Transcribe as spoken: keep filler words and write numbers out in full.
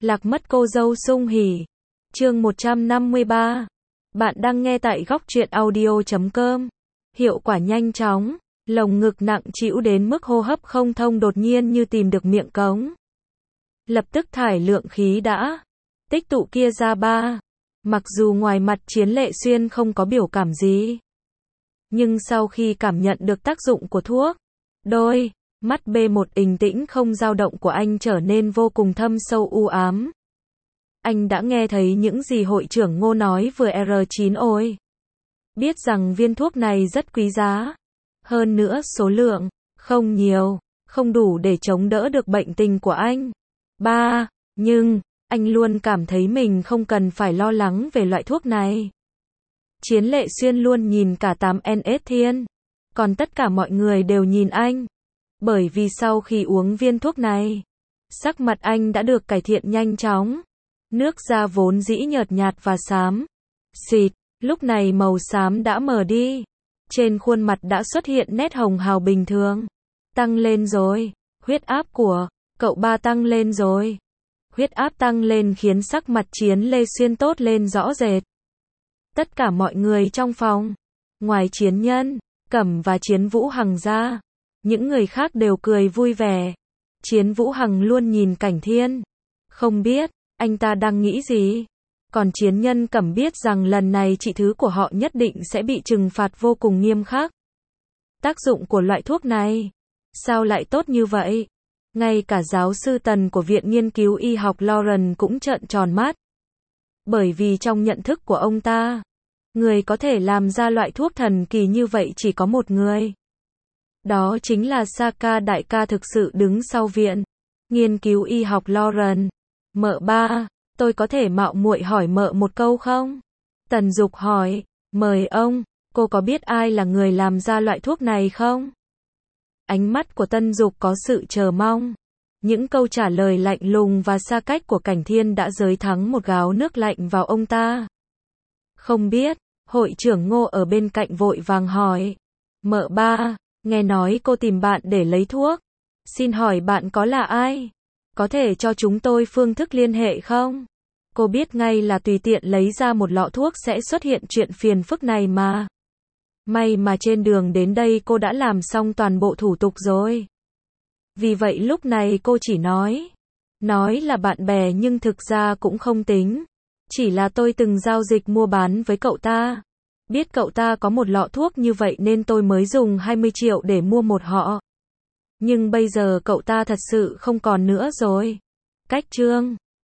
Lạc mất cô dâu sung hỉ. Chương một trăm năm mươi ba. Bạn đang nghe tại góc truyện audio chấm com. Hiệu quả nhanh chóng, lồng ngực nặng trĩu đến mức hô hấp không thông đột nhiên như tìm được miệng cống. Lập tức thải lượng khí đã tích tụ kia ra ba. Mặc dù ngoài mặt Chiến Lệ Xuyên không có biểu cảm gì, nhưng sau khi cảm nhận được tác dụng của thuốc, đôi mắt B một bình tĩnh không dao động của anh trở nên vô cùng thâm sâu u ám. Anh đã nghe thấy những gì hội trưởng Ngô nói vừa R chín ôi. Biết rằng viên thuốc này rất quý giá. Hơn nữa số lượng không nhiều, không đủ để chống đỡ được bệnh tình của anh. Ba, nhưng anh luôn cảm thấy mình không cần phải lo lắng về loại thuốc này. Chiến Lệ Xuyên luôn nhìn cả tám N S Thiên, còn tất cả mọi người đều nhìn anh. Bởi vì sau khi uống viên thuốc này, sắc mặt anh đã được cải thiện nhanh chóng. Nước da vốn dĩ nhợt nhạt và xám xịt, lúc này màu xám đã mờ đi. Trên khuôn mặt đã xuất hiện nét hồng hào bình thường. Tăng lên rồi, huyết áp của cậu ba tăng lên rồi. Huyết áp tăng lên khiến sắc mặt Chiến Lê Xuyên tốt lên rõ rệt. Tất cả mọi người trong phòng, ngoài Chiến Nhân, Cẩm và Chiến Vũ Hằng ra, những người khác đều cười vui vẻ. Chiến Vũ Hằng luôn nhìn Cảnh Thiên, không biết anh ta đang nghĩ gì. Còn Chiến Nhân Cẩm biết rằng lần này trị thứ của họ nhất định sẽ bị trừng phạt vô cùng nghiêm khắc. Tác dụng của loại thuốc này sao lại tốt như vậy? Ngay cả giáo sư Tần của Viện Nghiên cứu Y học Lauren cũng trợn tròn mắt. Bởi vì trong nhận thức của ông ta, người có thể làm ra loại thuốc thần kỳ như vậy chỉ có một người. Đó chính là Saka đại ca thực sự đứng sau Viện Nghiên cứu Y học Lauren. Mợ ba, tôi có thể mạo muội hỏi mợ một câu không? Tần Dục hỏi, mời ông, cô có biết ai là người làm ra loại thuốc này không? Ánh mắt của Tân Dục có sự chờ mong. Những câu trả lời lạnh lùng và xa cách của Cảnh Thiên đã dới thắng một gáo nước lạnh vào ông ta. Không biết, hội trưởng Ngô ở bên cạnh vội vàng hỏi. Mợ ba, nghe nói cô tìm bạn để lấy thuốc. Xin hỏi bạn có là ai? Có thể cho chúng tôi phương thức liên hệ không? Cô biết ngay là tùy tiện lấy ra một lọ thuốc sẽ xuất hiện chuyện phiền phức này mà. May mà trên đường đến đây cô đã làm xong toàn bộ thủ tục rồi. Vì vậy lúc này cô chỉ nói. Nói là bạn bè nhưng thực ra cũng không tính. Chỉ là tôi từng giao dịch mua bán với cậu ta. Biết cậu ta có một lọ thuốc như vậy nên tôi mới dùng hai mươi triệu để mua một họ. Nhưng bây giờ cậu ta thật sự không còn nữa rồi. Cách trương.